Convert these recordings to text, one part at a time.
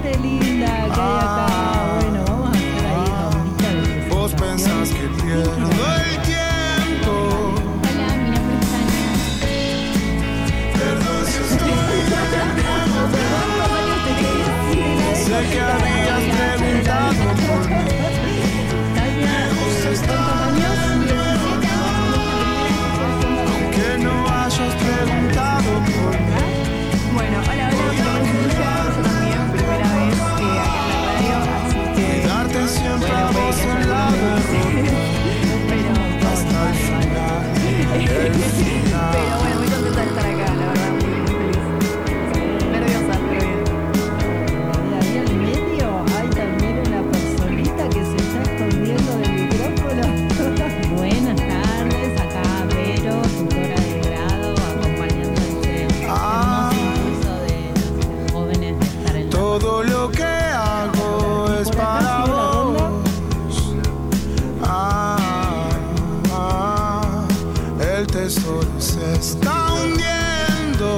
gente linda que hay acá. Bueno, vamos a hacer ahí una horita de presentación. Vos pensás que pierdo el tiempo. Hola, mi nombre es Tania. Perdón si estoy sé que habías preguntado por mí. Tania, ¿cuántos años? 17 años. Aunque no hayas preguntado por mí. Bueno, hola, mi nombre es Lucia, yo también, primera vez acá en la radio, así que... Darte siempre a puede vos que en haya la algunos derrota. pero Hasta el final, el pero final. bueno, muy contenta de estar acá, la verdad, muy feliz. Nerviosa, pero bien. Ahí al medio hay también una personita que se está escondiendo del micrófono. Buenas tardes, acá Vero, tutora de grado, acompañando este hermoso impulso de los jóvenes de estar en la Todo lo que hago es Por acá para sigue la ronda. vos. El tesoro se está hundiendo.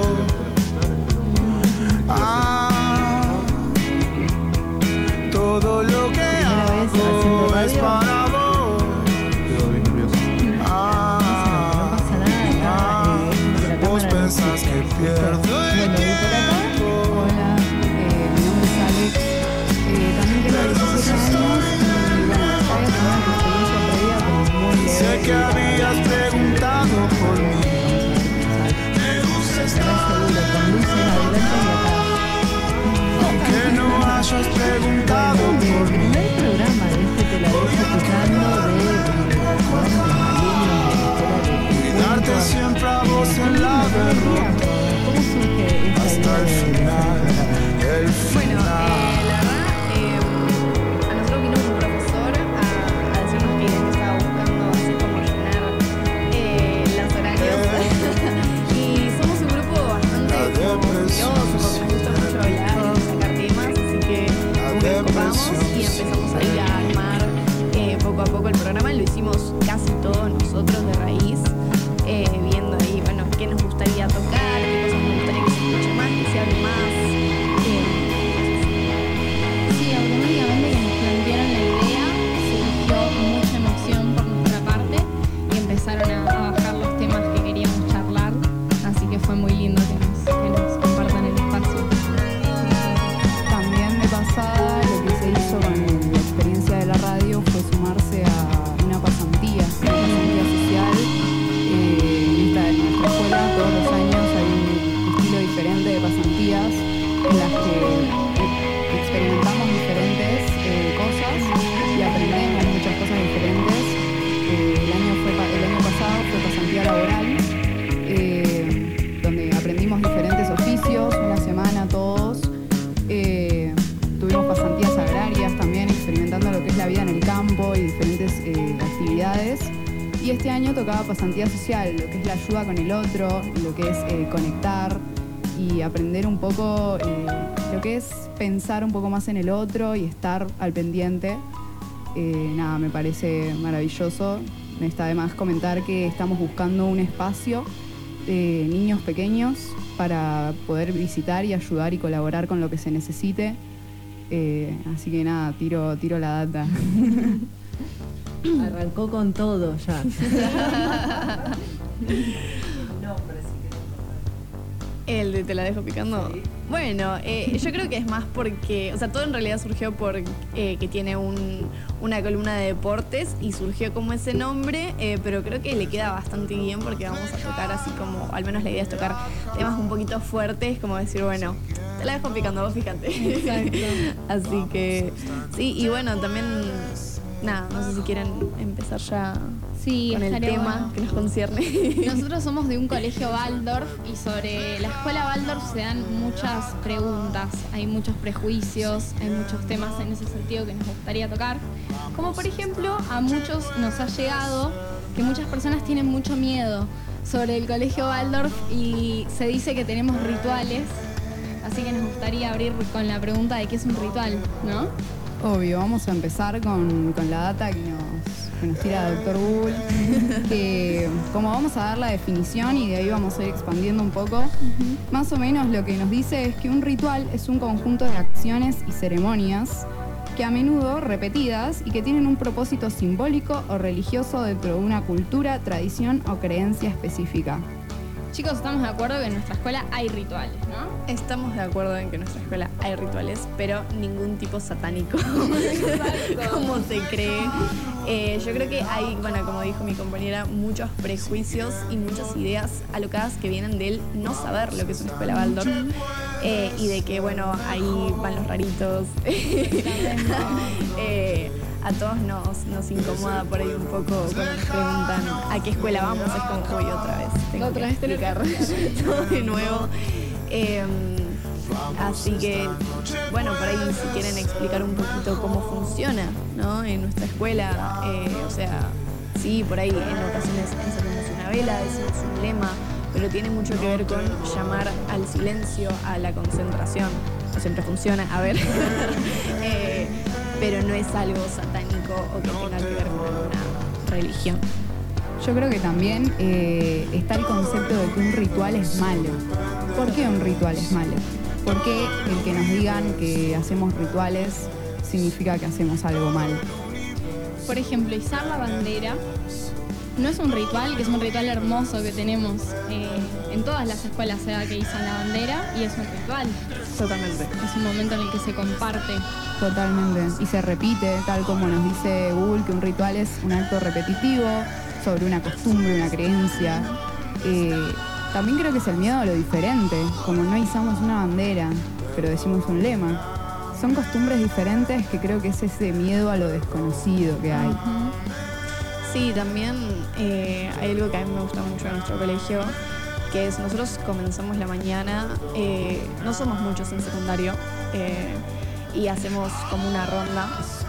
Todo lo que Primera vez haciendo hago es radio. para vos. No pasa nada acá, la Vos cámara pensás no que existe. pierdo el Bueno, y por acá, tiempo. Hola, mi nombre es Alex. También tengo 17 años y bueno, ya había tenido una experiencia previa, pero muy leve. Sé que habías preguntado por mí. Me gusta estarás seguro, con luces adelante y atrás. aunque no hayas preguntado Bueno, por el mí. primer programa de este te la dejo escuchando de jóvenes alumnos de la escuela de Darte siempre a vos en la derrota. ¿Cómo surge esta Hasta el idea de final, el Bueno, final. la verdad, a nosotros vino un profesor a decirnos que estaba buscando así como llenar los horarios. Y somos un grupo bastante curioso, porque nos gusta mucho hablar y sacar temas, así que nos copamos y empezamos ahí a armar poco a poco el programa. Lo hicimos casi todos nosotros de raíz, viendo ahí, bueno, qué nos gustaría tocar, qué cosas nos gustaría que se escuche más, que se hable más. Sí, automáticamente que nos plantearon la idea, surgió mucha emoción por nuestra parte y empezaron a bajar los temas que queríamos charlar, así que fue muy lindo que nos compartan el espacio. También de pasada, lo que se hizo con la experiencia de la radio fue sumarse a una pasantía social. En nuestra escuela todos los años hay un estilo diferente de pasantías en las que experimentamos diferentes cosas y aprendemos muchas cosas diferentes. El año pasado fue pasantía laboral, donde aprendimos diferentes oficios, una semana todos. Tuvimos pasantías agrarias también, experimentando lo que es la vida en el campo y diferentes actividades. Y este año tocaba pasantía social, lo que es la ayuda con el otro, lo que es conectar y aprender un poco lo que es pensar un poco más en el otro y estar al pendiente. Nada, me parece maravilloso. Me está de más comentar que estamos buscando un espacio de niños pequeños para poder visitar y ayudar y colaborar con lo que se necesite. Así que nada, tiro la data. Arrancó con todo ya. El de te la dejo picando. Sí. Bueno, yo creo que es más porque, o sea, todo en realidad surgió por que tiene una columna de deportes y surgió como ese nombre, pero creo que le queda bastante bien porque vamos a tocar así como, al menos la idea es tocar temas un poquito fuertes, como decir, bueno, te la dejo picando, vos fíjate. Exacto. Así que, sí, y bueno, también, nada, no sé si quieren empezar ya Sí, con el estaría tema bueno. que nos concierne. Nosotros somos de un colegio Waldorf y sobre la escuela Waldorf se dan muchas preguntas, hay muchos prejuicios, hay muchos temas en ese sentido que nos gustaría tocar. Como por ejemplo, a muchos nos ha llegado que muchas personas tienen mucho miedo sobre el colegio Waldorf y se dice que tenemos rituales, así que nos gustaría abrir con la pregunta de qué es un ritual, ¿no? Obvio, vamos a empezar con la data que nos tira Dr. Bull, que como vamos a dar la definición y de ahí vamos a ir expandiendo un poco, más o menos lo que nos dice es que un ritual es un conjunto de acciones y ceremonias que a menudo repetidas y que tienen un propósito simbólico o religioso dentro de una cultura, tradición o creencia específica. Chicos, estamos de acuerdo que en nuestra escuela hay rituales, ¿no? Estamos de acuerdo en que en nuestra escuela hay rituales, pero ningún tipo satánico, como se cree. Yo creo que hay, bueno, como dijo mi compañera, muchos prejuicios y muchas ideas alocadas que vienen del no saber lo que es una escuela Waldorf. Y de que, bueno, ahí van los raritos. A todos nos incomoda por ahí un poco cuando nos preguntan a qué escuela vamos. Es como, uy, otra vez tengo que explicar todo de nuevo. Así que, bueno, por ahí si quieren explicar un poquito cómo funciona, ¿no? En nuestra escuela, o sea, sí, por ahí en ocasiones encendemos una vela, decimos un lema, pero tiene mucho que ver con llamar al silencio, a la concentración. No siempre funciona, a ver. Pero no es algo satánico o que tenga que ver con alguna religión. Yo creo que también está el concepto de que un ritual es malo. ¿Por qué un ritual es malo? Porque el que nos digan que hacemos rituales significa que hacemos algo mal. Por ejemplo, izar la bandera no es un ritual, que es un ritual hermoso que tenemos en todas las escuelas, se da que izan la bandera y es un ritual. Totalmente. Es un momento en el que se comparte. Totalmente. Y se repite, tal como nos dice Google, que un ritual es un acto repetitivo sobre una costumbre, una creencia. También creo que es el miedo a lo diferente, como no izamos una bandera, pero decimos un lema. Son costumbres diferentes que creo que es ese miedo a lo desconocido que hay. Sí, también hay algo que a mí me gusta mucho en nuestro colegio, que es nosotros comenzamos la mañana, no somos muchos en secundario, y hacemos como una ronda,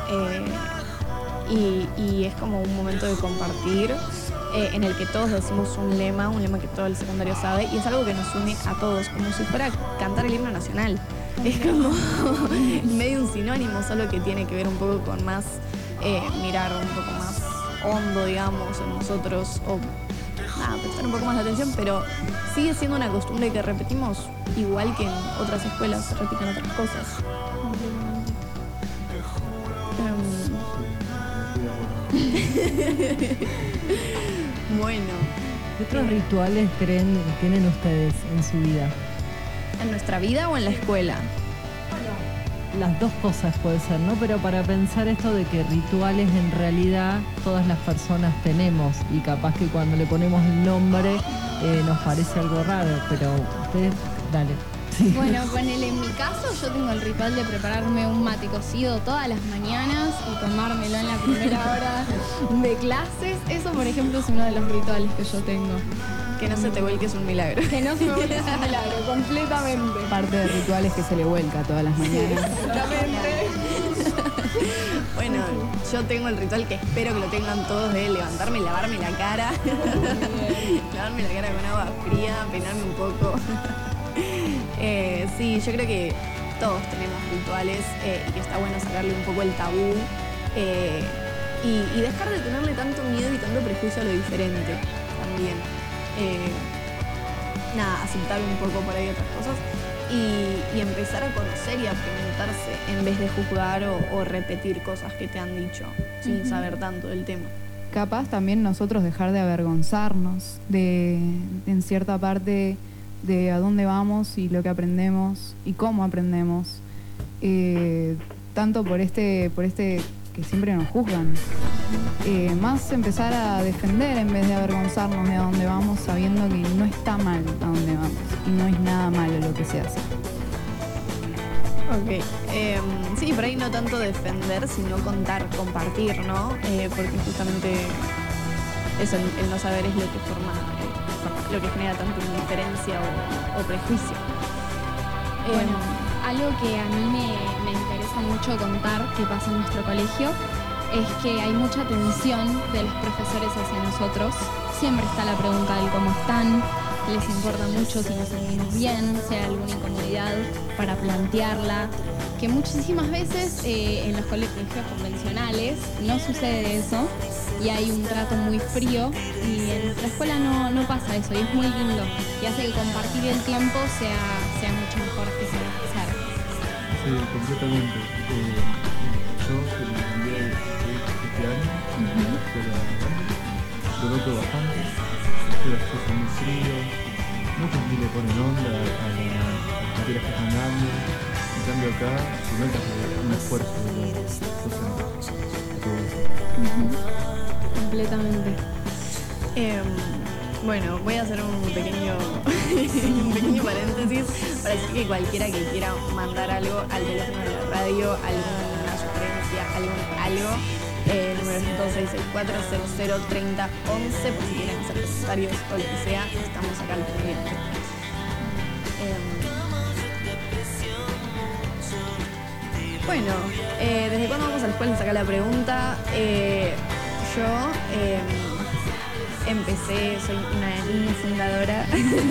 y es como un momento de compartir, en el que todos decimos un lema que todo el secundario sabe, y es algo que nos une a todos, como si fuera cantar el himno nacional. Es como medio un sinónimo, solo que tiene que ver un poco con más, mirar un poco más hondo, digamos, en nosotros, o prestar un poco más de atención, pero sigue siendo una costumbre que repetimos igual que en otras escuelas se repiten otras cosas. Bueno, ¿Qué otros rituales tienen ustedes en su vida? ¿en nuestra vida o en la escuela? Las dos cosas puede ser, ¿no? Pero para pensar esto de que rituales en realidad todas las personas tenemos y capaz que cuando le ponemos el nombre nos parece algo raro, pero ustedes, dale. Sí. Bueno, ponele, en mi caso yo tengo el ritual de prepararme un mate cocido todas las mañanas y tomármelo en la primera hora de clases. Eso, por ejemplo, es uno de los rituales que yo tengo. Que no se te vuelque es un milagro. Que no se me vuelve un milagro, completamente. Parte de rituales que se le vuelca todas las mañanas. Exactamente. Bueno, yo tengo el ritual que espero que lo tengan todos de levantarme y lavarme la cara. Lavarme la cara con agua fría, peinarme un poco. Sí, yo creo que todos tenemos rituales y que está bueno sacarle un poco el tabú y dejar de tenerle tanto miedo y tanto prejuicio a lo diferente también. Aceptar un poco por ahí otras cosas y empezar a conocer y a preguntarse en vez de juzgar o repetir cosas que te han dicho sin saber tanto del tema. Capaz también nosotros dejar de avergonzarnos en cierta parte de a dónde vamos y lo que aprendemos y cómo aprendemos, tanto por este que siempre nos juzgan, más empezar a defender en vez de avergonzarnos de a dónde vamos, sabiendo que no está mal a dónde vamos y no es nada malo lo que se hace. Ok, sí, por ahí no tanto defender, sino compartir, ¿no? Porque justamente eso, el no saber es lo que lo que genera tanto indiferencia o prejuicio. Bueno, algo que a mí me interesa mucho contar que pasa en nuestro colegio es que hay mucha atención de los profesores hacia nosotros. Siempre está la pregunta del cómo están, les importa mucho si nos sentimos bien, si hay alguna incomodidad para plantearla, que muchísimas veces en los colegios convencionales no sucede eso y hay un trato muy frío, y en nuestra escuela no pasa eso, y es muy lindo y hace que compartir el tiempo sea mucho mejor que se empezar. Sí, completamente. Yo que me cambié este año a la escuela grande, lo noto bastante. Las cosas son muy fríos, muchos ni le ponen onda a las materias que están dando. En cambio acá se nota un esfuerzo de los docentes a todo eso. Completamente. Bueno, voy a hacer un pequeño paréntesis para decir que cualquiera que quiera mandar algo al teléfono de la radio, alguna sugerencia, algo, el número es 2664-003011, por si quieren hacer comentarios o lo que sea, estamos acá al pendiente. Bueno, ¿desde cuándo vamos a la escuela? Acá la pregunta. Yo empecé, soy una niña fundadora.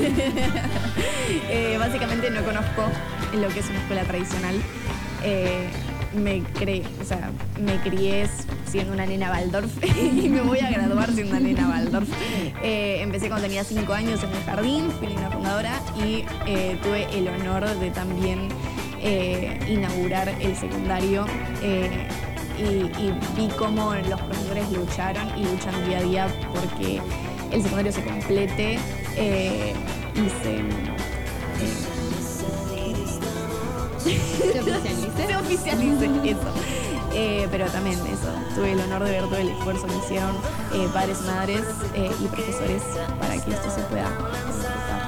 Básicamente no conozco lo que es una escuela tradicional. Me crié siendo una nena Waldorf y me voy a graduar siendo una nena Waldorf. Empecé cuando tenía 5 años en el jardín, fui una fundadora y tuve el honor de también inaugurar el secundario. Y vi cómo los profesores lucharon y luchan día a día porque el secundario se complete y se oficialice eso. Pero también eso, tuve el honor de ver todo el esfuerzo que hicieron padres, madres y profesores para que esto se pueda completar.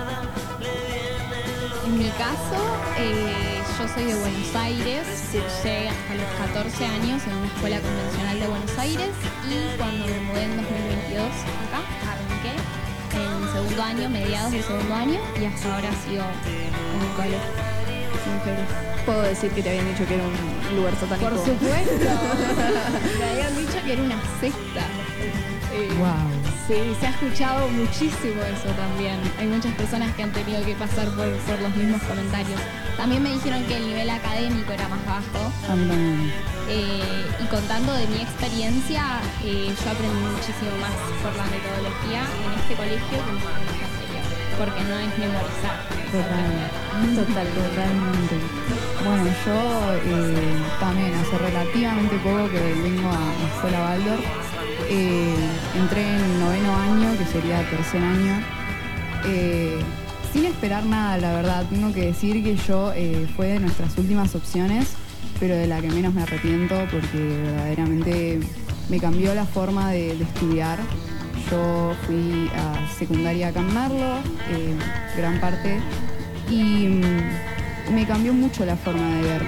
En mi caso, yo soy de Buenos Aires, cursé hasta los 14 años en una escuela convencional de Buenos Aires y cuando me mudé en 2022 acá, arranqué en segundo año, mediados del segundo año, y hasta ahora sigo en un colegio de mujeres. Puedo decir que te habían dicho que era un lugar satánico. Por supuesto, me habían dicho que era una secta. Wow. Sí, se ha escuchado muchísimo eso también. Hay muchas personas que han tenido que pasar por los mismos comentarios. También me dijeron que el nivel académico era más bajo. También. Y contando de mi experiencia, yo aprendí muchísimo más por la metodología en este colegio que en el colegio anterior, porque no es memorizar. Totalmente. Bueno, yo también hace relativamente poco que vengo a la escuela Waldorf. Entré en el 9º año, que sería tercer año, sin esperar nada, la verdad. Tengo que decir que yo fue de nuestras últimas opciones, pero de la que menos me arrepiento porque verdaderamente me cambió la forma de estudiar. Yo fui a secundaria acá en Merlo, gran parte, y me cambió mucho la forma de ver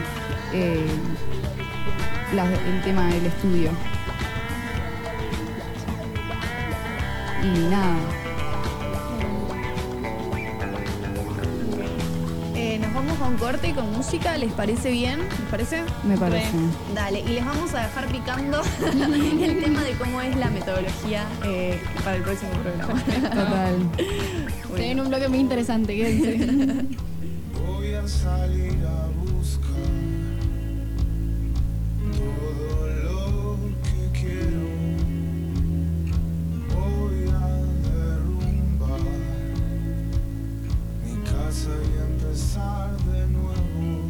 el tema del estudio. Y nada. Nos vamos a un corte con música, ¿les parece bien? ¿Les parece? Me parece. Dale, y les vamos a dejar picando el tema de cómo es la metodología para el próximo programa. Total. Se viene un bloque muy interesante, quédense. Voy a salir a buscar todo lo que quiero. Voy a derrumbar mi casa y empezar de nuevo.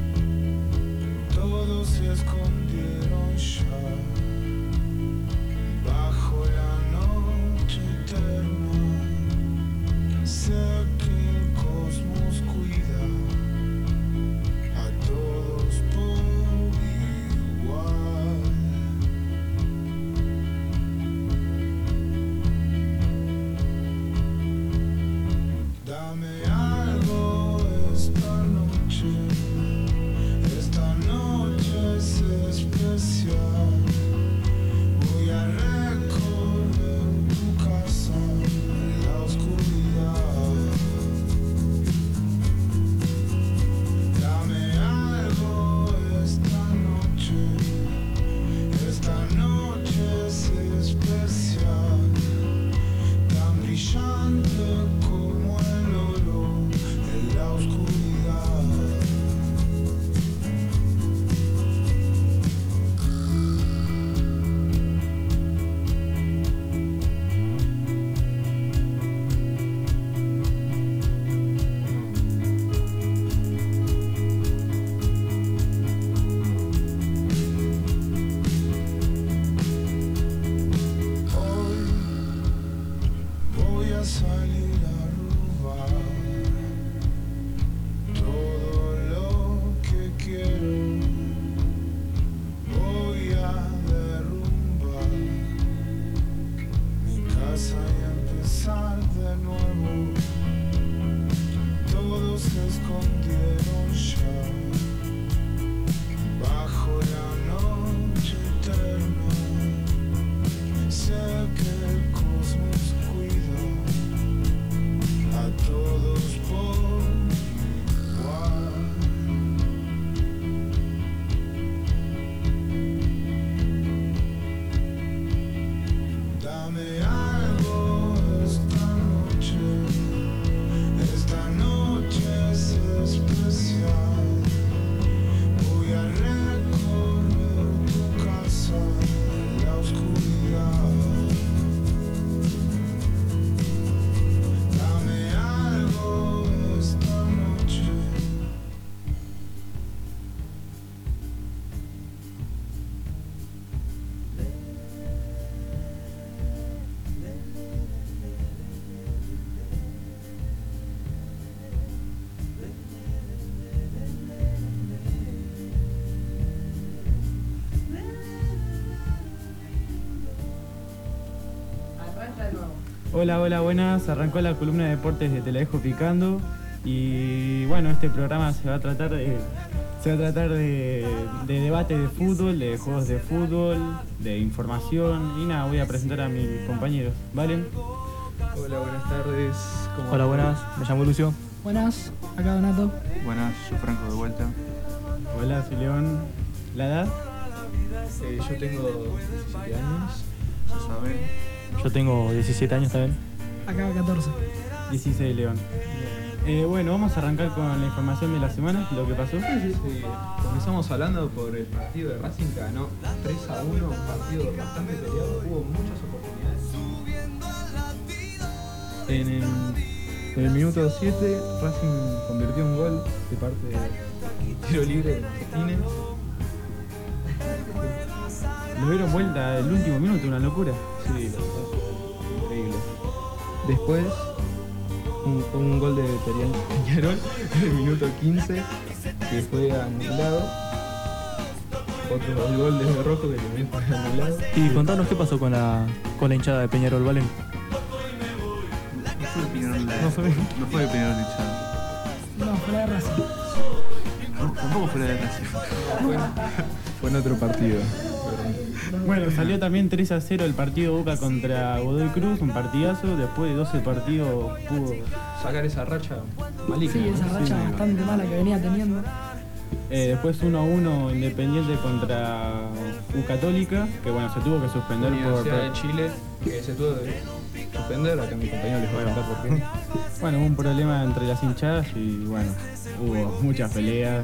Todos se escondieron ya bajo la noche eterna. Sé que el cosmos cuida a todos por igual. Dame algo esta noche será Hola, hola, buenas. Arrancó la columna de deportes de Te la dejo picando. Y bueno, este programa se va a tratar de debate de fútbol, de juegos de fútbol, de información. Y nada, voy a presentar a mis compañeros. ¿Valen? Hola, buenas tardes. Hola, buenas. Me llamo Lucio. Buenas, acá Donato. Buenas, yo Franco de vuelta. Hola, soy León. ¿La edad? Yo tengo 17 años. ¿Se sabe? Yo tengo 17 años también. Acá 14. 16, León. Bueno, vamos a arrancar con la información de la semana, lo que pasó. Sí. Comenzamos hablando por el partido de Racing que ganó 3-1, un partido bastante peleado, hubo muchas oportunidades. En el minuto 7, Racing convirtió un gol de parte de tiro libre de Martínez. Lo dieron vuelta el último minuto, una locura. Sí, increíble. Después, un gol de Peñarol en el minuto 15, que fue anulado. Otro gol de Rojo que también fue anulado. Y contanos qué pasó con la hinchada de Peñarol, ¿vale? No fue de Peñarol la hinchada. No, fue la de Racing. No, tampoco fue la de Racing. Fue en otro partido. Bueno, salió también 3-0 el partido Boca contra Godoy Cruz, un partidazo. Después de 12 partidos pudo sacar esa racha maligna. Sí, esa racha bastante mala que venía teniendo. Después 1-1 Independiente contra U Católica, que bueno, se tuvo que suspender por... Universidad de Chile, que se tuvo que suspender. Acá mi compañero les va a contar por qué. Bueno, hubo un problema entre las hinchadas y bueno, hubo muchas peleas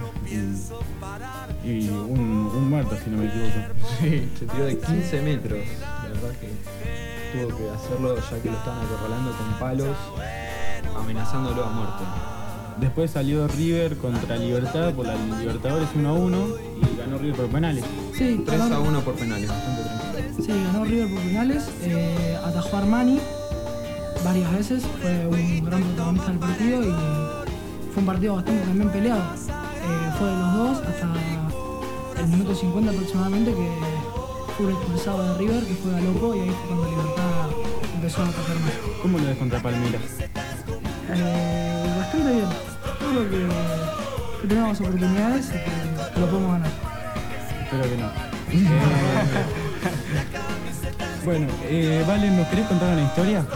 y un muerto, si no me equivoco. Sí, se tiró de 15 metros. La verdad que tuvo que hacerlo ya que lo estaban acorralando con palos, amenazándolo a muerte. Después salió River contra Libertad por la Libertadores 1-1 y ganó River por penales. Sí, 3-1 por penales, bastante tranquilo. Sí, ganó River por penales, atajó a Armani varias veces, fue un gran protagonista del partido y fue un partido bastante también peleado. Fue de los dos hasta el minuto 50 aproximadamente que fue un expulsado de River, que fue Galopo, y ahí fue cuando Libertad empezó a atacar más. ¿Cómo lo ves contra Palmeiras? Bastante bien. Yo creo que tenemos oportunidades y que lo podemos ganar. Espero que no. Bueno, Valen, ¿nos querés contar una historia?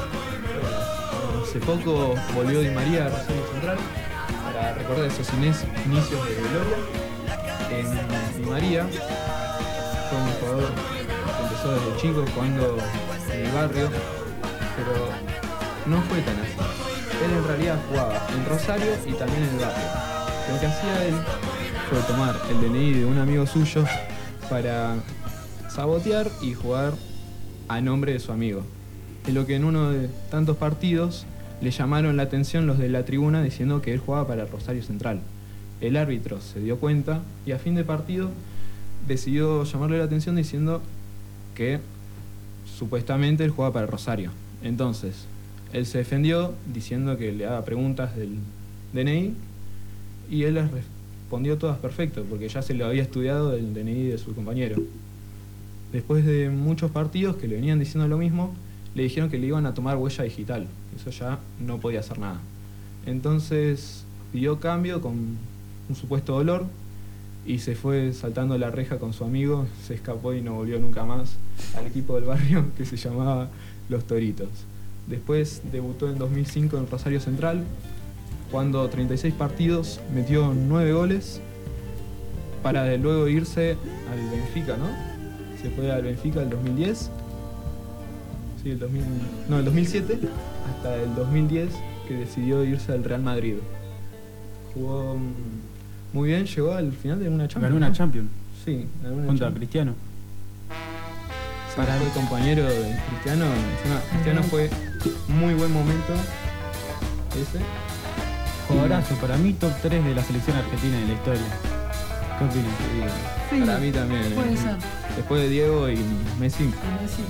Hace poco volvió Di María a Rosario Central para recordar esos inicios de gloria. Di María fue un jugador que empezó desde chico jugando en el barrio, pero no fue tan así. Él en realidad jugaba en Rosario y también en el barrio. Lo que hacía él fue tomar el DNI de un amigo suyo para sabotear y jugar a nombre de su amigo. Es lo que en uno de tantos partidos le llamaron la atención los de la tribuna diciendo que él jugaba para Rosario Central. El árbitro se dio cuenta y a fin de partido decidió llamarle la atención diciendo que supuestamente él jugaba para Rosario. Entonces, él se defendió diciendo que le haga preguntas del DNI y él les respondió todas perfecto porque ya se lo había estudiado el DNI de su compañero. Después de muchos partidos que le venían diciendo lo mismo, le dijeron que le iban a tomar huella digital. Eso ya no podía hacer nada. Entonces pidió cambio con un supuesto dolor y se fue saltando la reja con su amigo, se escapó y no volvió nunca más al equipo del barrio que se llamaba Los Toritos. Después debutó en 2005 en Rosario Central, jugando 36 partidos, metió 9 goles para luego irse al Benfica, ¿no? Se fue al Benfica el 2010. Sí, el 2007 hasta el 2010 que decidió irse al Real Madrid. Jugó muy bien, llegó al final de una Champions. Ganó una Champions. Sí, ganó una contra Champions. Cristiano. Para el compañero de Cristiano, encima Cristiano fue muy buen momento ese. Jugadorazo, para mí top 3 de la selección argentina de la historia. ¿Qué opinas? Sí, para mí también. puede ser. Después de Diego y Messi. Messi,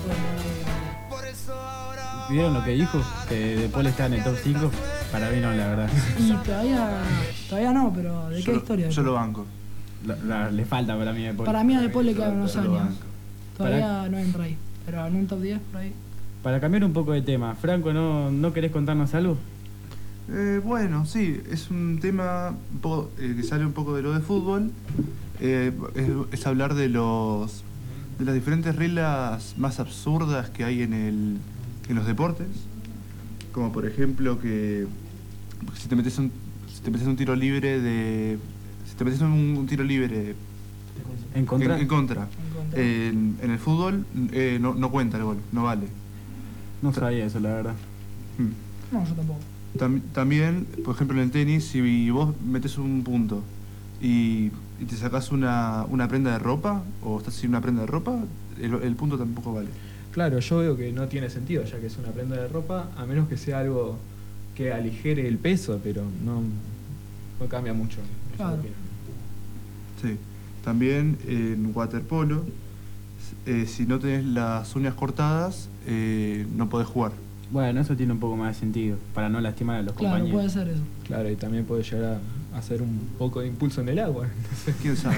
¿Vieron lo que dijo? Que De Paul está en el top 5. Para mí no, la verdad. Y todavía no, pero ¿de qué historia? Yo lo banco. Le falta para mí De Paul. Para mí a De Paul le quedan unos Yo lo años. banco. Todavía no entra ahí, pero en un top 10 por ahí. Para cambiar un poco de tema, Franco, ¿no querés contarnos algo? Bueno, sí, es un tema un poco, que sale un poco de lo de fútbol. Es hablar de las diferentes reglas más absurdas que hay en los deportes. Como por ejemplo que si te metes un tiro libre si te metes un tiro libre ¿En contra? en contra. En el fútbol no cuenta el gol, no vale. No sabía eso, la verdad. No, yo tampoco. También, por ejemplo, en el tenis, si vos metes un punto y te sacás una prenda de ropa, o estás sin una prenda de ropa, el punto tampoco vale. Claro, yo veo que no tiene sentido, ya que es una prenda de ropa, a menos que sea algo que aligere el peso, pero no cambia mucho. Claro. Sí. También en waterpolo, si no tenés las uñas cortadas, no podés jugar. Bueno, eso tiene un poco más de sentido, para no lastimar a los Claro, compañeros. puede ser eso. Claro, y también puede llegar a hacer un poco de impulso en el agua. ¿Quién sabe?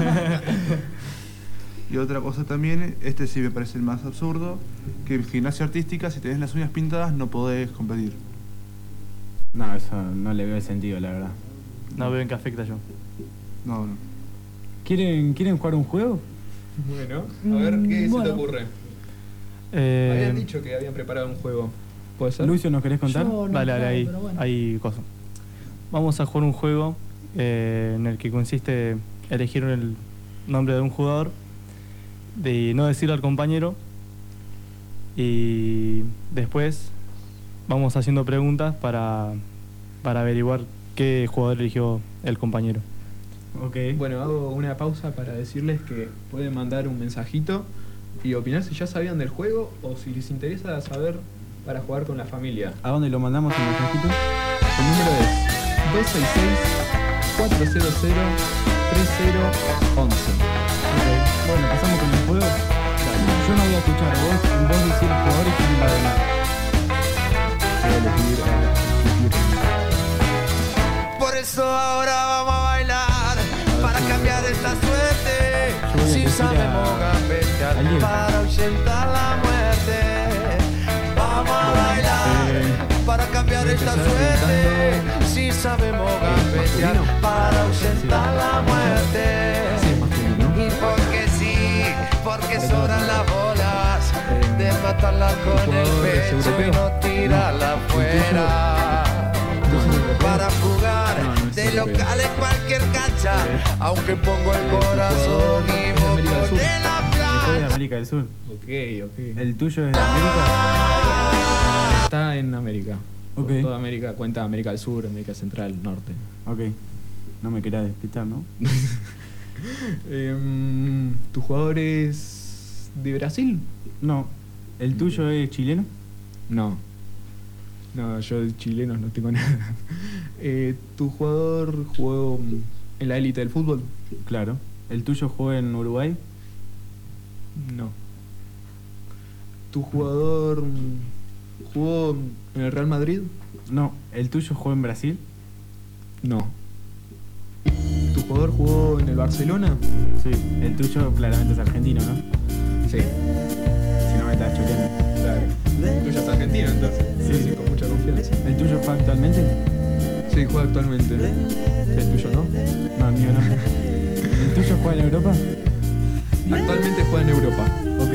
Y otra cosa también, sí me parece el más absurdo, que en gimnasia artística, si tenés las uñas pintadas, no podés competir. No, eso no le veo el sentido, la verdad. No veo en qué afecta yo. No. ¿Quieren jugar un juego? Bueno, a ver qué se te ocurre. Habían dicho que habían preparado un juego. ¿Puede ser? Lucio, ¿nos querés contar? Yo no Dale, juego, ahí, pero bueno. hay cosas. Vamos a jugar un juego en el que consiste elegir el nombre de un jugador, de no decirlo al compañero, y después vamos haciendo preguntas para averiguar qué jugador eligió el compañero. Ok. Bueno, hago una pausa para decirles que pueden mandar un mensajito y opinar si ya sabían del juego o si les interesa saber para jugar con la familia. ¿A dónde lo mandamos el mensajito? El número es 266-400-3011. Bueno, pasamos con el juego. Dale. Yo no voy a escuchar, vos decís el jugador y quién va a ganar. Voy a elegir. Por eso ahora vamos a bailar para cambiar esta suerte. Si sabemos gambetear para ahuyentar la muerte. Vamos a bailar para cambiar esta suerte. Si sabemos gambetear para ahuyentar la muerte. Y porque sí, porque sobran las bolas de matarla con el pecho y no tirarla afuera. Para jugar de local en cualquier cancha, aunque pongo el corazón y voy de la Soy de playa. América del Sur. Ok. ¿El tuyo es de América? Está en América. Ok. Por toda América, cuenta América del Sur, América Central, Norte. Ok. No me querás despistar, ¿no? ¿Tu jugador es de Brasil? No. ¿El tuyo es chileno? No. No, yo de chilenos no tengo nada. ¿Tu jugador jugó en la élite del fútbol? Claro. ¿El tuyo jugó en Uruguay? No. ¿Tu jugador jugó en el Real Madrid? No. ¿El tuyo jugó en Brasil? No. ¿Tu jugador jugó en el Barcelona? Sí. El tuyo claramente es argentino, ¿no? Sí. Si no me estás choreando. Claro. El tuyo es argentino, entonces. Sí, con mucha confianza. ¿El tuyo juega actualmente? Sí, juega actualmente. ¿El tuyo no? No, el mío no. ¿El tuyo juega en Europa? Actualmente juega en Europa. Ok.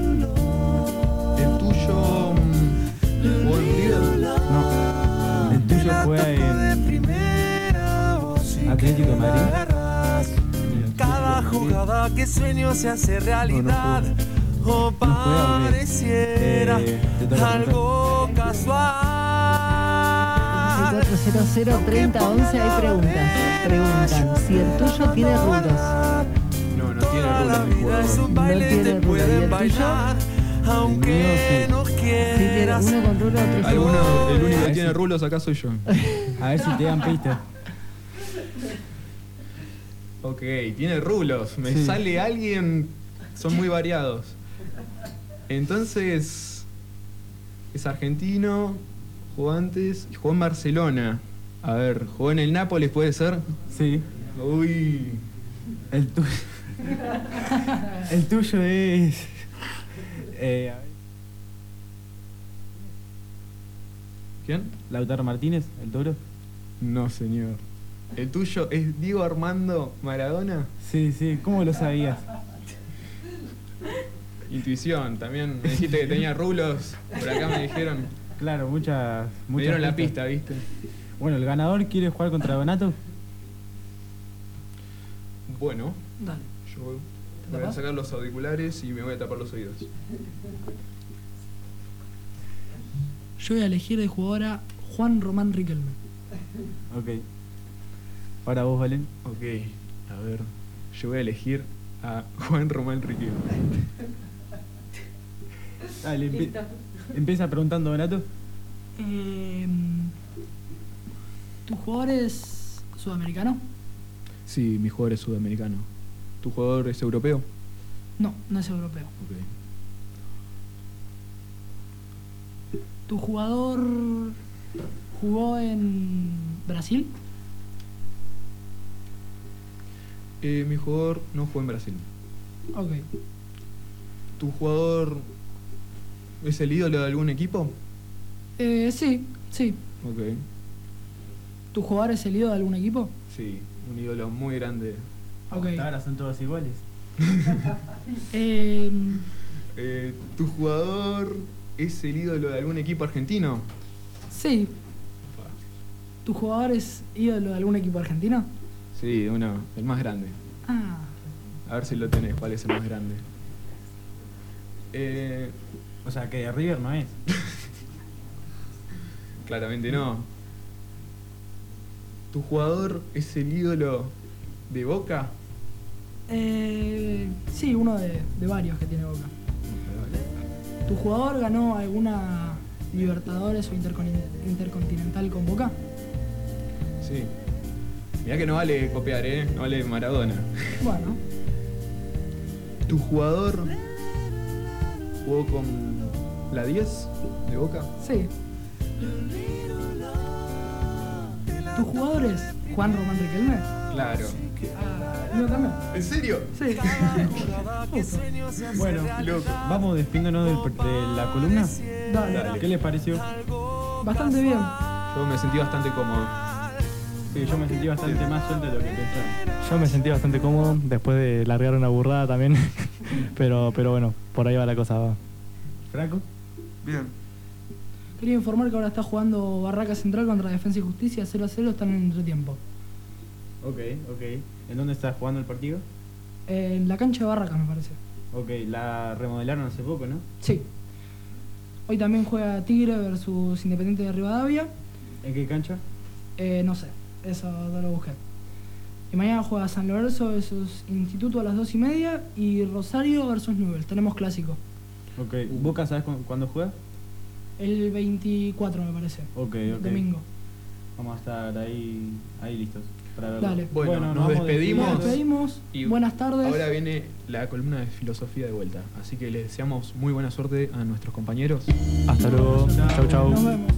¿El tuyo jugó en River? No. ¿El tuyo juega en Atlético de Madrid? Cada jugada que sueño se hace realidad. O pareciera algo casual. 400-3011 hay preguntas. Preguntan si el tuyo tiene rulos. No, no tiene La rulos mi vida es jugador. un baile y te pueden bailar, aunque no Sí, tiene quieras. uno con rulo, otro sin Alguno, el único A que ver tiene si- rulos acá soy yo. A ver si te dan pistas. Ok, tiene rulos. Me Sí. sale alguien. Son muy variados. Entonces. Es argentino. Jugó antes. Y jugó en Barcelona. A ver, jugó en el Nápoles, ¿puede ser? Sí. Uy. El tuyo. El tuyo es. A ver. ¿Quién? Lautaro Martínez, el Toro. No, señor. ¿El tuyo es Diego Armando Maradona? Sí, sí, ¿cómo lo sabías? Intuición, también me dijiste que tenía rulos. Por acá me dijeron. Claro, muchas Me dieron la pistas. pista, ¿viste? Bueno, ¿el ganador quiere jugar contra Donato? Bueno, Dale. yo voy a tapas? sacar los auriculares y me voy a tapar los oídos. Yo voy a elegir de jugador a Juan Román Riquelme. Ok. Para vos, Valen. Ok, a ver. Yo voy a elegir a Juan Román Riquelme. Dale, empieza preguntando, Donato. ¿Tu jugador es sudamericano? Sí, mi jugador es sudamericano. ¿Tu jugador es europeo? No, no es europeo. Ok. ¿Tu jugador jugó en Brasil? Mi jugador no jugó en Brasil. Ok. ¿Tu jugador es el ídolo de algún equipo? Sí, sí. Ok. ¿Tu jugador es el ídolo de algún equipo? Sí, un ídolo muy grande. Ok. Ahora son todos iguales. ¿Tu jugador es el ídolo de algún equipo argentino? Sí. ¿Tu jugador es ídolo de algún equipo argentino? Sí, uno, el más grande. Ah, A ver si lo tenés, ¿cuál es el más grande? O sea, que de River no es. Claramente no. ¿Tu jugador es el ídolo de Boca? sí, uno de varios que tiene Boca. ¿Tu jugador ganó alguna Libertadores o Intercontinental con Boca? Sí. Mirá que no vale copiar, no vale Maradona. Bueno, ¿Tu jugador jugó con la 10 de Boca? sí. ¿Tu jugador es Juan Román Riquelme? Claro. Ah, ¿mío también? ¿En serio? Sí. Justo. Bueno, vamos despidiéndonos de la columna. Dale. ¿Qué les pareció? Bastante bien. Yo me sentí bastante cómodo. Sí, yo me sentí bastante más suelto de lo que pensaba. Yo me sentí bastante cómodo después de largar una burrada también. pero bueno, por ahí va la cosa. Va. ¿Franco? Bien. Quería informar que ahora está jugando Barraca Central contra Defensa y Justicia 0-0, están en entretiempo. Ok. ¿En dónde estás jugando el partido? En la cancha de Barraca, me parece. Ok, la remodelaron hace poco, ¿no? Sí. Hoy también juega Tigre versus Independiente de Rivadavia. ¿En qué cancha? No sé, eso no lo busqué. Y mañana juega San Lorenzo versus Instituto a las 2:30 y Rosario versus Newell's. Tenemos clásico. Ok. ¿Boca sabes cuándo juega? El 24, me parece. Ok. Domingo. Vamos a estar ahí listos para verlo. Dale. Bueno, nos vamos despedimos. Nos despedimos. Y Buenas tardes. Ahora viene la columna de filosofía de vuelta. Así que les deseamos muy buena suerte a nuestros compañeros. Hasta luego. Chau. Nos vemos.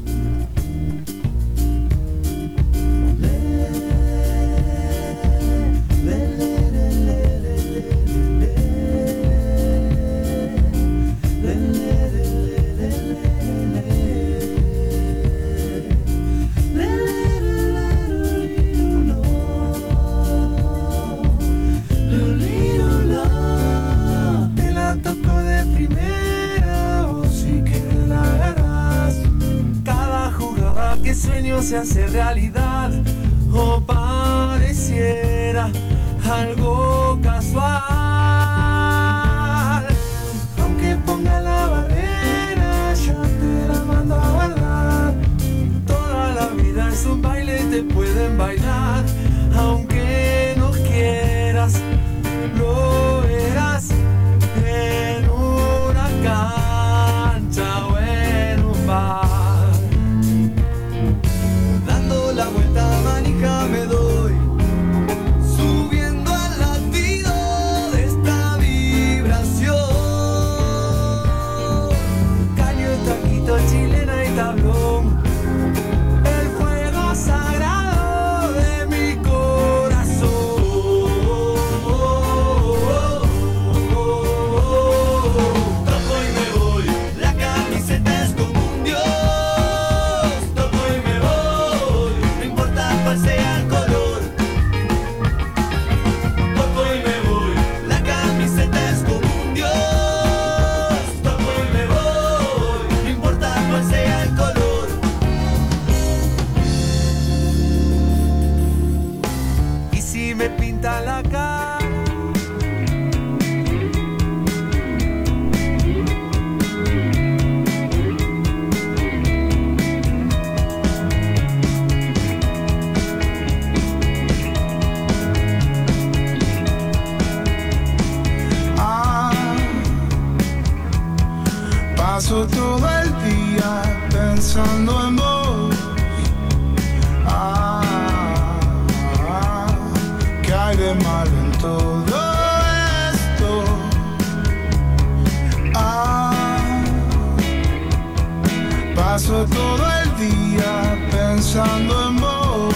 Te la toco de primera, o si que la agarras. Cada jugada que sueño se hace realidad, o pareciera algo casual. Aunque ponga la barrera, ya te la mando a guardar. Toda la vida es un baile, te pueden bailar. Aunque no quieras, lo verás en una cancha o en un bar. Dando la vuelta a manija me doy, subiendo al latido de esta vibración. Caño, taquito, chilena y tablón, el fuego sagrado de mi corazón. Paso todo el día pensando en vos. ¿Qué hay de malo en todo esto? Paso todo el día pensando en vos.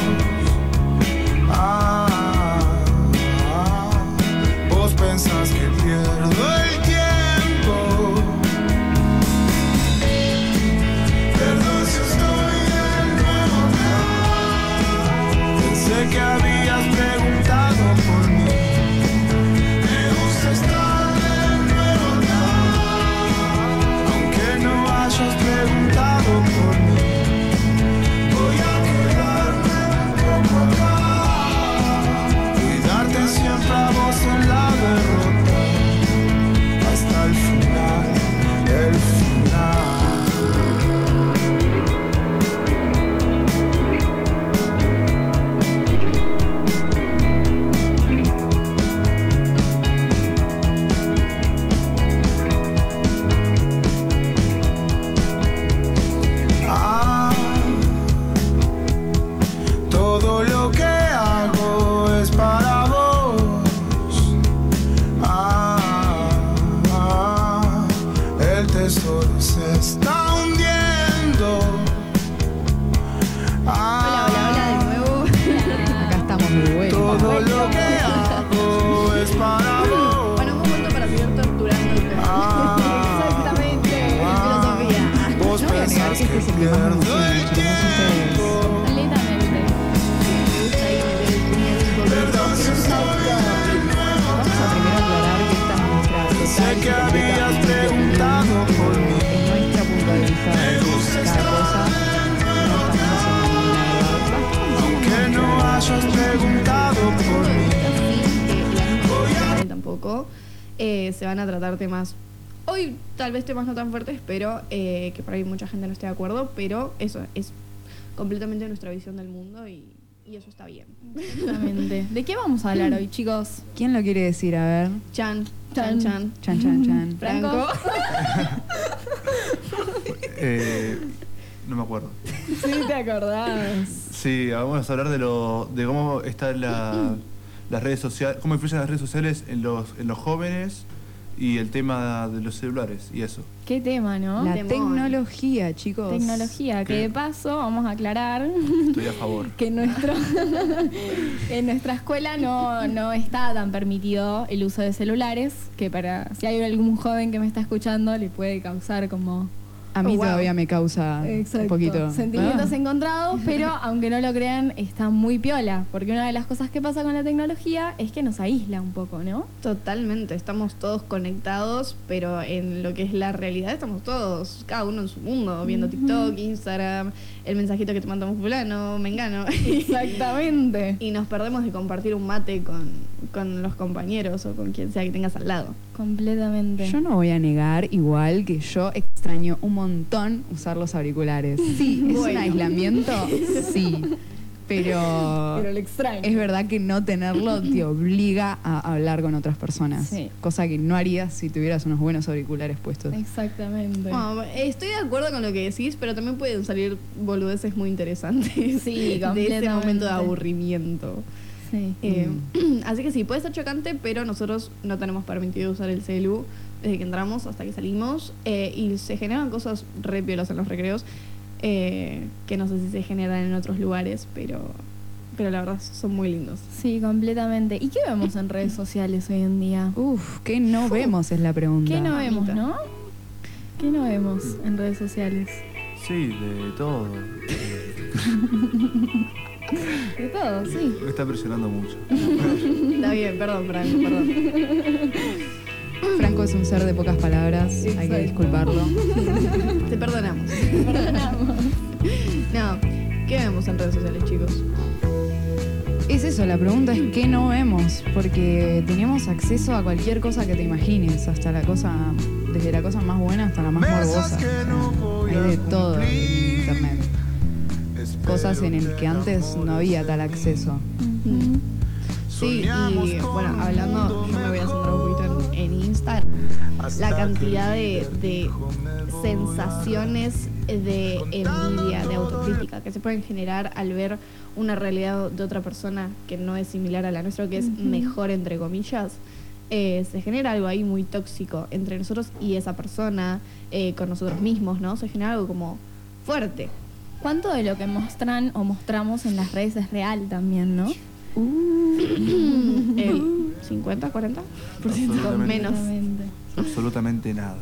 Vos pensás que pierdo el tiempo. Perdón si estoy de nuevo acá. Pensé que habías preguntado por mí. Me gusta estar de nuevo acá. Aunque no hayas preguntado por mí. Voy a quedarme un poco acá. Cuidarte siempre a vos en la derrota. Hasta el final, el final. Todo lo que hago es para vos. El tesoro se está hundiendo. Hola de nuevo. Acá estamos de vuelta. Todo lo que hago es para vos. Bueno, hemos vuelto para seguir torturándote. Exactamente. Filosofía. Vos No voy a negar pensás que este es el que más me pierdo emociona, el chicos, tiempo. Completamente. Perdón si estoy de nuevo Vamos a primero aclarar que esta es nuestra total Sé que y completa habías opinión. preguntado por mí. Es nuestra punto de vista de cada cosa. No estamos haciendo ninguna verdad. Aunque no hayas preguntado por mí. Tampoco. Se van a tratar temas, hoy tal vez temas no tan fuertes, pero que por ahí mucha gente no esté de acuerdo, pero eso es completamente nuestra visión del mundo y eso está bien. Exactamente. ¿De qué vamos a hablar hoy, chicos? ¿Quién lo quiere decir? A ver. Chan. Chan, chan, chan. Franco. No me acuerdo. Sí, te acordás. Sí, vamos a hablar de cómo están las redes sociales, cómo influyen las redes sociales en los jóvenes y el tema de los celulares y eso. Qué tema, ¿no? La Temón. tecnología, chicos. Tecnología, que de paso vamos a aclarar Estoy a favor. que en nuestra escuela no está tan permitido el uso de celulares, que si hay algún joven que me está escuchando le puede causar como... A mí wow. todavía me causa Exacto. un poquito. Sentimientos encontrados, pero aunque no lo crean, está muy piola. Porque una de las cosas que pasa con la tecnología es que nos aísla un poco, ¿no? Totalmente, estamos todos conectados, pero en lo que es la realidad estamos todos, cada uno en su mundo, viendo TikTok, Instagram, el mensajito que te mandamos fulano, mengano. Exactamente. Y nos perdemos de compartir un mate con los compañeros o con quien sea que tengas al lado. Completamente. Yo no voy a negar igual que yo extraño un montón usar los auriculares. Sí, es un aislamiento, sí. Pero lo extraño. es verdad que no tenerlo te obliga a hablar con otras personas. Sí. Cosa que no harías si tuvieras unos buenos auriculares puestos. Exactamente. Bueno, estoy de acuerdo con lo que decís, pero también pueden salir boludeces muy interesantes Sí, de ese completamente. momento de aburrimiento. Sí. Así que sí, puede ser chocante, pero nosotros no tenemos permitido usar el celu desde que entramos hasta que salimos y se generan cosas re piolas en los recreos que no sé si se generan en otros lugares, pero la verdad son muy lindos. Sí, completamente. ¿Y qué vemos en redes sociales hoy en día? Uf, ¿qué no vemos es la pregunta? ¿Qué no vemos, Mamita. no? ¿Qué no vemos en redes sociales? Sí, de todo. De todo, sí. Me está presionando mucho. Está bien, perdón, Franco, perdón. Franco es un ser de pocas palabras, hay que disculparlo. Te perdonamos. No, ¿qué vemos en redes sociales, chicos? Es eso, la pregunta es ¿qué no vemos? Porque tenemos acceso a cualquier cosa que te imagines, hasta desde la cosa más buena hasta la más morbosa. Hay de todo en internet. Cosas en el que antes no había tal acceso. Sí, y bueno, hablando, yo me voy a centrar un poquito en Instagram. la cantidad de sensaciones de envidia, de autocrítica que se pueden generar al ver una realidad de otra persona que no es similar a la nuestra, que es mejor entre comillas. Se genera algo ahí muy tóxico entre nosotros y esa persona, con nosotros mismos, ¿no? Se genera algo como fuerte. ¿Cuánto de lo que muestran o mostramos en las redes es real también, no? El 50, 40% menos. Absolutamente nada.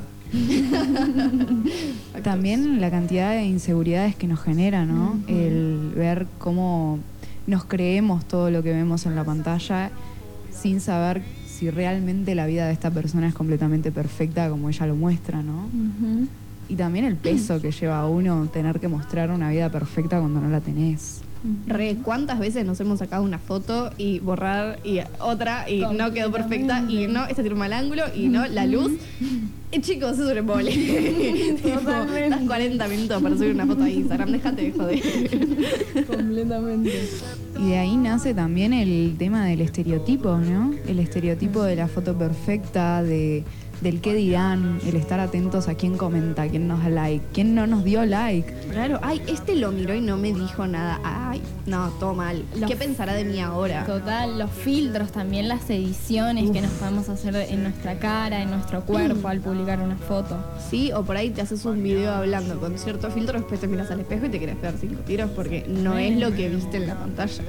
También la cantidad de inseguridades que nos genera, ¿no? El ver cómo nos creemos todo lo que vemos en la pantalla sin saber si realmente la vida de esta persona es completamente perfecta como ella lo muestra, ¿no? Y también el peso que lleva a uno tener que mostrar una vida perfecta cuando no la tenés. ¿Cuántas veces nos hemos sacado una foto y borrar y otra y no quedó perfecta y no, esta tiene un mal ángulo y no, la luz? Chicos, eso es un embole. Estás 40 minutos para subir una foto a Instagram, déjate de joder. Completamente. Y de ahí nace también el tema del estereotipo, ¿no? El estereotipo de la foto perfecta, del qué dirán, el estar atentos a quién comenta, quién nos da like, quién no nos dio like. Claro, ay, este lo miró y no me dijo nada. Ay, no, todo mal. ¿Qué pensará de mí ahora? Total, los filtros también, las ediciones que nos podemos hacer en nuestra cara, en nuestro cuerpo al publicar una foto. Sí, o por ahí te haces un video hablando con cierto filtro, después te miras al espejo y te querés pegar 5 tiros porque no es lo que viste en la pantalla.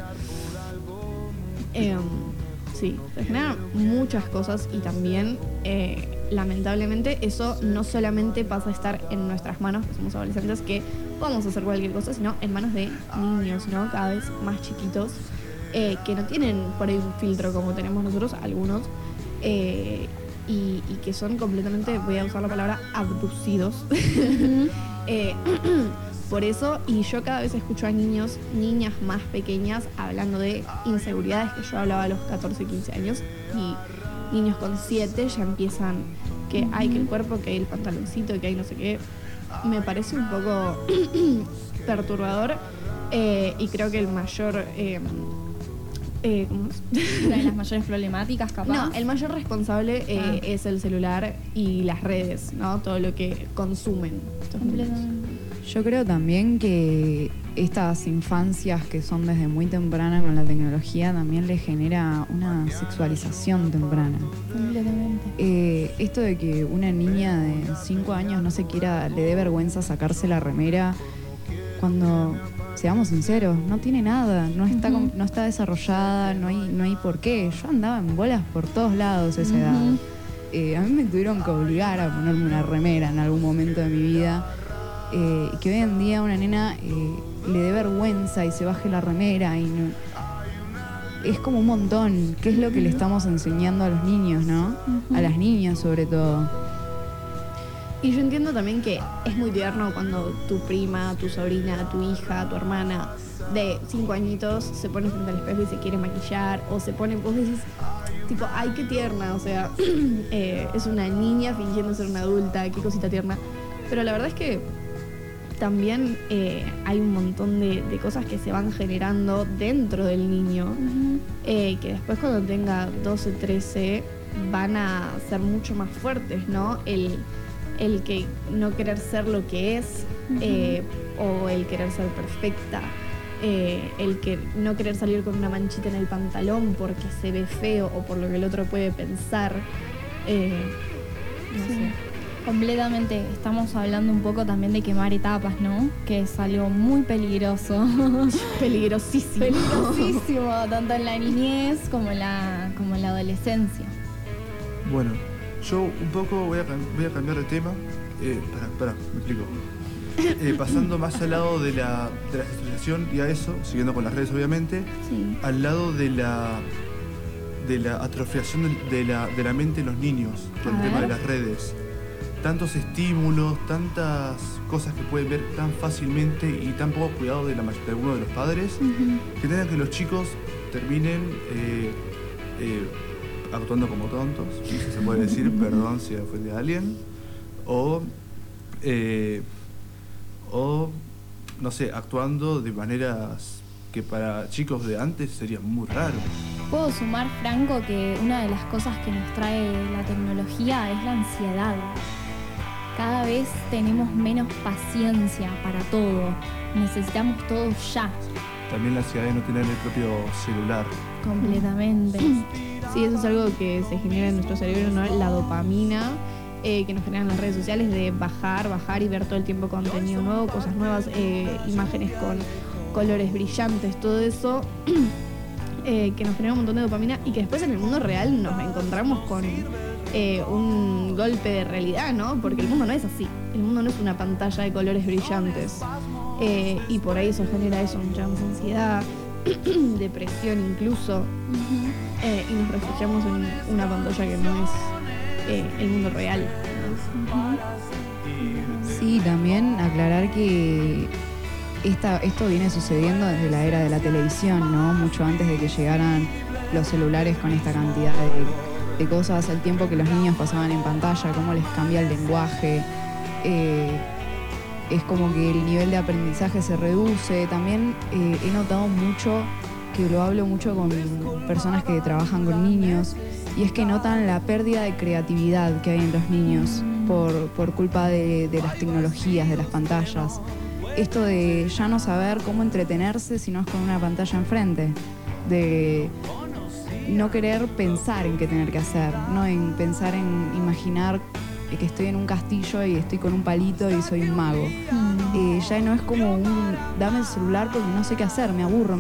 Sí, se generan muchas cosas y también, lamentablemente, eso no solamente pasa a estar en nuestras manos, que somos adolescentes, que podemos hacer cualquier cosa, sino en manos de niños, ¿no? Cada vez más chiquitos, que no tienen por ahí un filtro como tenemos nosotros, algunos, y que son completamente, voy a usar la palabra, abducidos. Por eso, y yo cada vez escucho a niños, niñas más pequeñas hablando de inseguridades que yo hablaba a los 14, 15 años, y niños con 7 ya empiezan que hay que el cuerpo, que hay el pantaloncito, que hay no sé qué. Me parece un poco perturbador, y creo que el mayor... ¿cómo es? Una de las mayores problemáticas, capaz. No, el mayor responsable es el celular y las redes, ¿no? Todo lo que consumen. Yo creo también que estas infancias que son desde muy temprana con la tecnología también les genera una sexualización temprana. Completamente. Esto de que una niña de 5 años le dé vergüenza sacarse la remera cuando, seamos sinceros, no tiene nada, no está desarrollada, no hay por qué. Yo andaba en bolas por todos lados a esa edad. A mí me tuvieron que obligar a ponerme una remera en algún momento de mi vida. Que hoy en día una nena le dé vergüenza y se baje la remera y no, es como un montón. ¿Qué es lo que le estamos enseñando a los niños, no? A las niñas sobre todo. Y yo entiendo también que es muy tierno cuando tu prima, tu sobrina, tu hija, tu hermana de 5 añitos se pone frente al espejo y se quiere maquillar, o se pone, vos decís, tipo, ay, qué tierna, o sea, es una niña fingiendo ser una adulta, qué cosita tierna. Pero la verdad es que también hay un montón de cosas que se van generando dentro del niño, que después cuando tenga 12, 13 van a ser mucho más fuertes, ¿no? El que no querer ser lo que es, o el querer ser perfecta, el que no querer salir con una manchita en el pantalón porque se ve feo o por lo que el otro puede pensar. No sé. Completamente, estamos hablando un poco también de quemar etapas, ¿no? Que es algo muy peligroso. Peligrosísimo. Peligrosísimo, tanto en la niñez como en la adolescencia. Bueno, yo un poco voy a cambiar de tema. Pará, me explico. Pasando más al lado de la sexualización y a eso, siguiendo con las redes obviamente, al lado de la atrofiación de la mente de los niños por el tema de las redes. Tantos estímulos, tantas cosas que pueden ver tan fácilmente y tan poco cuidado de alguno de los padres, que tengan que los chicos terminen actuando como tontos, si se puede decir, perdón si ofende a alguien, o no sé, actuando de maneras que para chicos de antes sería muy raro. Puedo sumar, Franco, que una de las cosas que nos trae la tecnología es la ansiedad. Cada vez tenemos menos paciencia para todo. Necesitamos todo ya. También la ansiedad de no tener el propio celular. Completamente. Sí, eso es algo que se genera en nuestro cerebro, ¿no? La dopamina que nos generan las redes sociales de bajar y ver todo el tiempo contenido nuevo, cosas nuevas, imágenes con colores brillantes, todo eso que nos genera un montón de dopamina y que después en el mundo real nos encontramos con un golpe de realidad, ¿no? Porque el mundo no es así. El mundo no es una pantalla de colores brillantes. Y por ahí eso genera eso, mucha más ansiedad, depresión incluso. Y nos refugiamos en una pantalla que no es el mundo real, ¿no? Sí, también aclarar que esto viene sucediendo desde la era de la televisión, ¿no? Mucho antes de que llegaran los celulares con esta cantidad de cosas, el tiempo que los niños pasaban en pantalla, cómo les cambia el lenguaje. Es como que el nivel de aprendizaje se reduce. También he notado mucho, que lo hablo mucho con personas que trabajan con niños, y es que notan la pérdida de creatividad que hay en los niños por culpa de las tecnologías, de las pantallas. Esto de ya no saber cómo entretenerse si no es con una pantalla enfrente, de no querer pensar en qué tener que hacer, no en pensar en imaginar que estoy en un castillo y estoy con un palito y soy un mago. Ya no es como dame el celular porque no sé qué hacer, me aburro.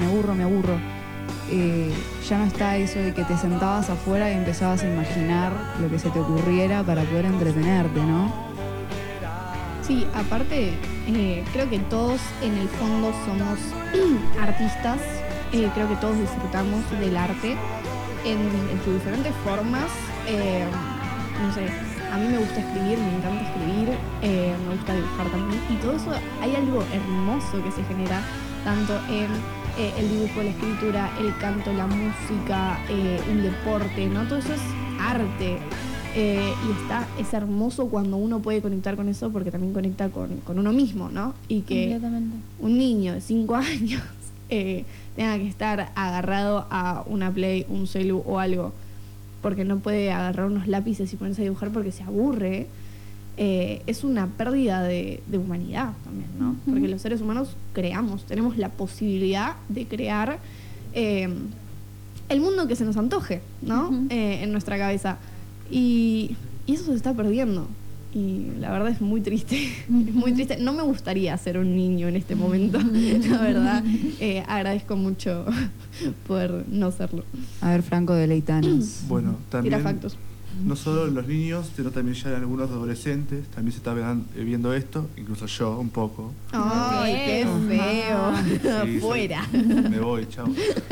Ya no está eso de que te sentabas afuera y empezabas a imaginar lo que se te ocurriera para poder entretenerte, ¿no? Sí, aparte, creo que todos en el fondo somos artistas. Creo que todos disfrutamos del arte en sus diferentes formas. No sé, a mí me gusta escribir, me encanta escribir, me gusta dibujar también. Y todo eso, hay algo hermoso que se genera tanto en el dibujo, la escritura, el canto, la música, el deporte, ¿no? Todo eso es arte. Y es hermoso cuando uno puede conectar con eso, porque también conecta con uno mismo, ¿no? Y que un niño de 5 años tenga que estar agarrado a una Play, un celu o algo, porque no puede agarrar unos lápices y ponerse a dibujar porque se aburre, es una pérdida de humanidad también, ¿no? Porque los seres humanos tenemos la posibilidad de crear el mundo que se nos antoje, ¿no? En nuestra cabeza. Y eso se está perdiendo. Y la verdad es muy triste. Es muy triste. No me gustaría ser un niño en este momento, la verdad. Agradezco mucho poder no serlo. A ver, Franco, deleitanos. Bueno, también Tira factos. No solo los niños, sino también ya algunos adolescentes también se está viendo esto, incluso yo un poco. ¡Ay, qué feo! Sí, Fuera. Me voy, chao.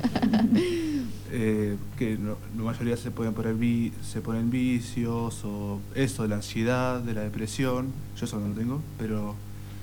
Que la mayoría se ponen vicios o eso, de la ansiedad, de la depresión. Yo eso no lo tengo, pero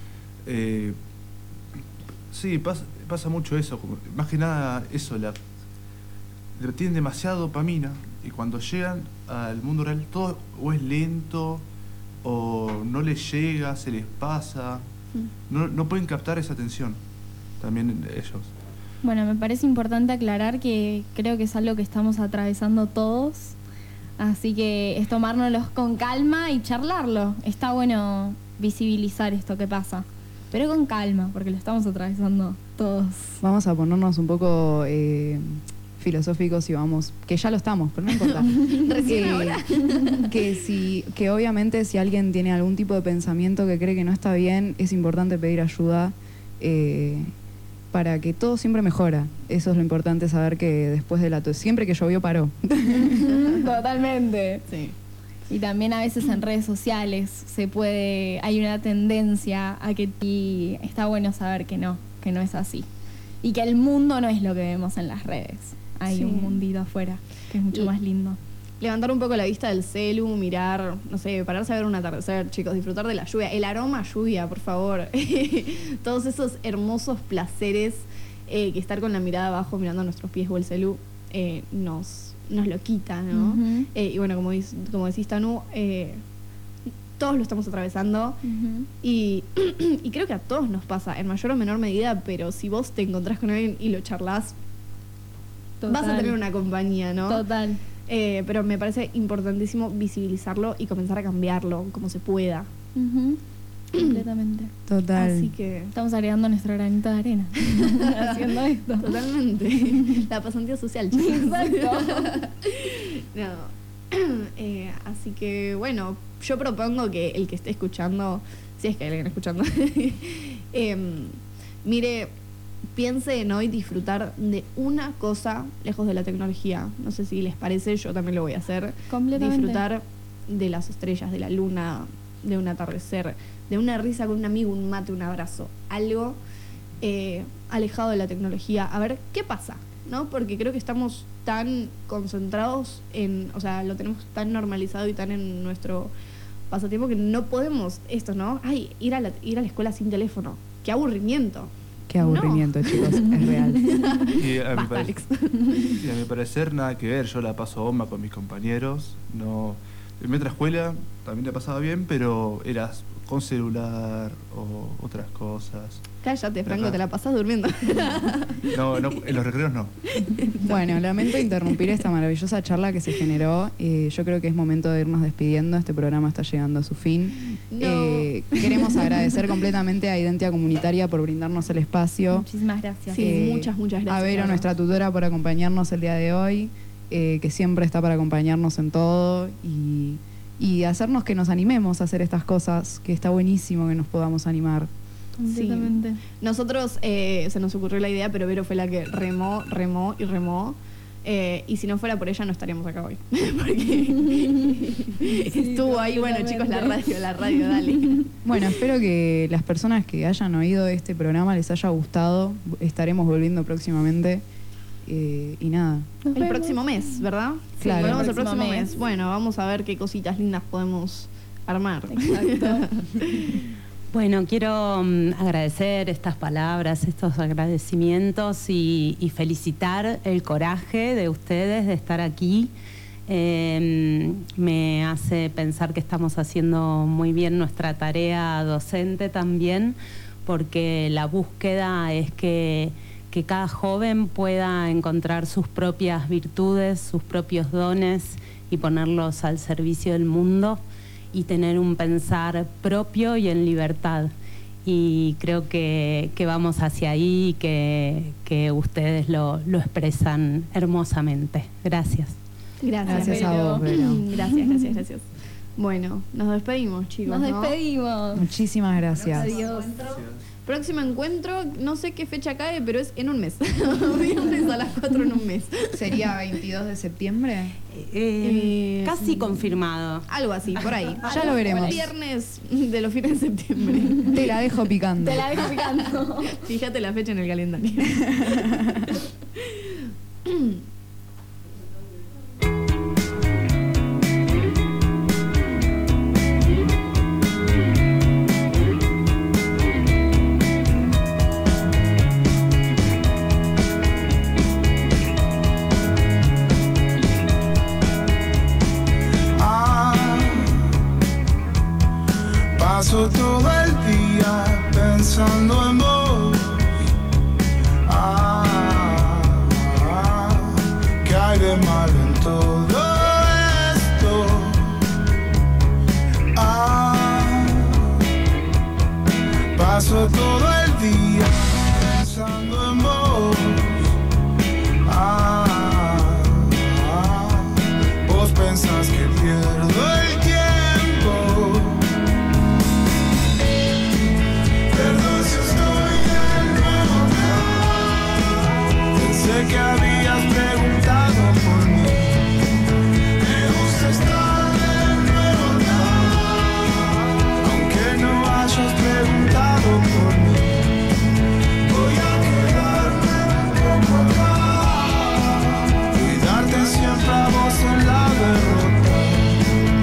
sí, pasa mucho eso. Más que nada eso, tienen demasiada dopamina y cuando llegan al mundo real todo o es lento o no les llega, se les pasa. No pueden captar esa atención también ellos. Bueno, me parece importante aclarar que creo que es algo que estamos atravesando todos, así que es tomárnoslos con calma y charlarlo. Está bueno visibilizar esto que pasa, pero con calma, porque lo estamos atravesando todos. Vamos a ponernos un poco filosóficos y que ya lo estamos, pero no importa. Recién ahora. Que obviamente si alguien tiene algún tipo de pensamiento que cree que no está bien, es importante pedir ayuda. Para que todo siempre mejora. Eso es lo importante, saber que después de siempre que llovió paró. Totalmente. Sí. Y también a veces en redes sociales hay una tendencia a que está bueno saber que no es así. Y que el mundo no es lo que vemos en las redes. Hay un mundito afuera que es mucho más lindo. Levantar un poco la vista del celu, mirar, no sé, pararse a ver un atardecer, chicos, disfrutar de la lluvia, el aroma a lluvia, por favor. Todos esos hermosos placeres que estar con la mirada abajo mirando a nuestros pies o el celu nos lo quita, ¿no? Y bueno, como decís, Tanu, todos lo estamos atravesando y creo que a todos nos pasa, en mayor o menor medida, pero si vos te encontrás con alguien y lo charlás, Total. vas a tener una compañía, ¿no? Total. Pero me parece importantísimo visibilizarlo y comenzar a cambiarlo como se pueda. Completamente. Total. Así que estamos agregando nuestro granito de arena haciendo esto. Totalmente. La pasantía social, chicos. Exacto. No. Así que bueno, yo propongo que el que esté escuchando, si es que hay alguien escuchando, mire, piense en hoy disfrutar de una cosa lejos de la tecnología. No sé si les parece, yo también lo voy a hacer. Completamente. Disfrutar de las estrellas, de la luna, de un atardecer, de una risa con un amigo, un mate, un abrazo, algo alejado de la tecnología, a ver qué pasa, ¿no? Porque creo que estamos tan concentrados en, o sea, lo tenemos tan normalizado y tan en nuestro pasatiempo que no podemos esto, ¿no? Ay, ir a la escuela sin teléfono, qué aburrimiento. Qué aburrimiento, chicos, es real. Y a, Basta, Alex. y a mi parecer nada que ver, yo la paso bomba con mis compañeros, no, en mi otra escuela también la pasaba bien, pero eras con celular o otras cosas. Cállate, Franco, Ajá. te la pasás durmiendo. No, en los recreos no. Bueno, lamento interrumpir esta maravillosa charla que se generó. Yo creo que es momento de irnos despidiendo. Este programa está llegando a su fin. No. Queremos agradecer completamente a Identidad Comunitaria por brindarnos el espacio. Muchísimas gracias. Sí, muchas gracias. A Vero, nuestra tutora, por acompañarnos el día de hoy, que siempre está para acompañarnos en todo y hacernos que nos animemos a hacer estas cosas, que está buenísimo que nos podamos animar. Completamente. Nosotros se nos ocurrió la idea, pero Vero fue la que remó. Y si no fuera por ella no estaríamos acá hoy. Porque estuvo ahí, bueno chicos, la radio, dale. Bueno, espero que las personas que hayan oído este programa les haya gustado. Estaremos volviendo próximamente. Y nada. El próximo mes, ¿verdad? Claro. Volvemos el El próximo próximo mes. mes. Bueno, vamos a ver qué cositas lindas podemos armar. Exacto. Bueno, quiero agradecer estas palabras, estos agradecimientos y felicitar el coraje de ustedes de estar aquí. Me hace pensar que estamos haciendo muy bien nuestra tarea docente también, porque la búsqueda es que cada joven pueda encontrar sus propias virtudes, sus propios dones y ponerlos al servicio del mundo y tener un pensar propio y en libertad. Y creo que vamos hacia ahí y que ustedes lo expresan hermosamente. Gracias. Gracias a vos, Vero. Gracias. Bueno, nos despedimos, chicos. Nos ¿no? despedimos. Muchísimas gracias. Adiós. Próximo encuentro, no sé qué fecha cae, pero es en un mes. Viernes a las 4 en un mes. ¿Sería 22 de septiembre? Casi confirmado. Algo así, por ahí. Ya lo veremos. Viernes de los fines de septiembre. Te la dejo picando. Te la dejo picando. Fíjate la fecha en el calendario. Paso todo el día pensando en vos. ¿Qué hay de malo en todo esto? Paso todo el día pensando en vos. Vos pensás que pierdo el tiempo. Perdón si estoy de nuevo acá. Pensé que habías preguntado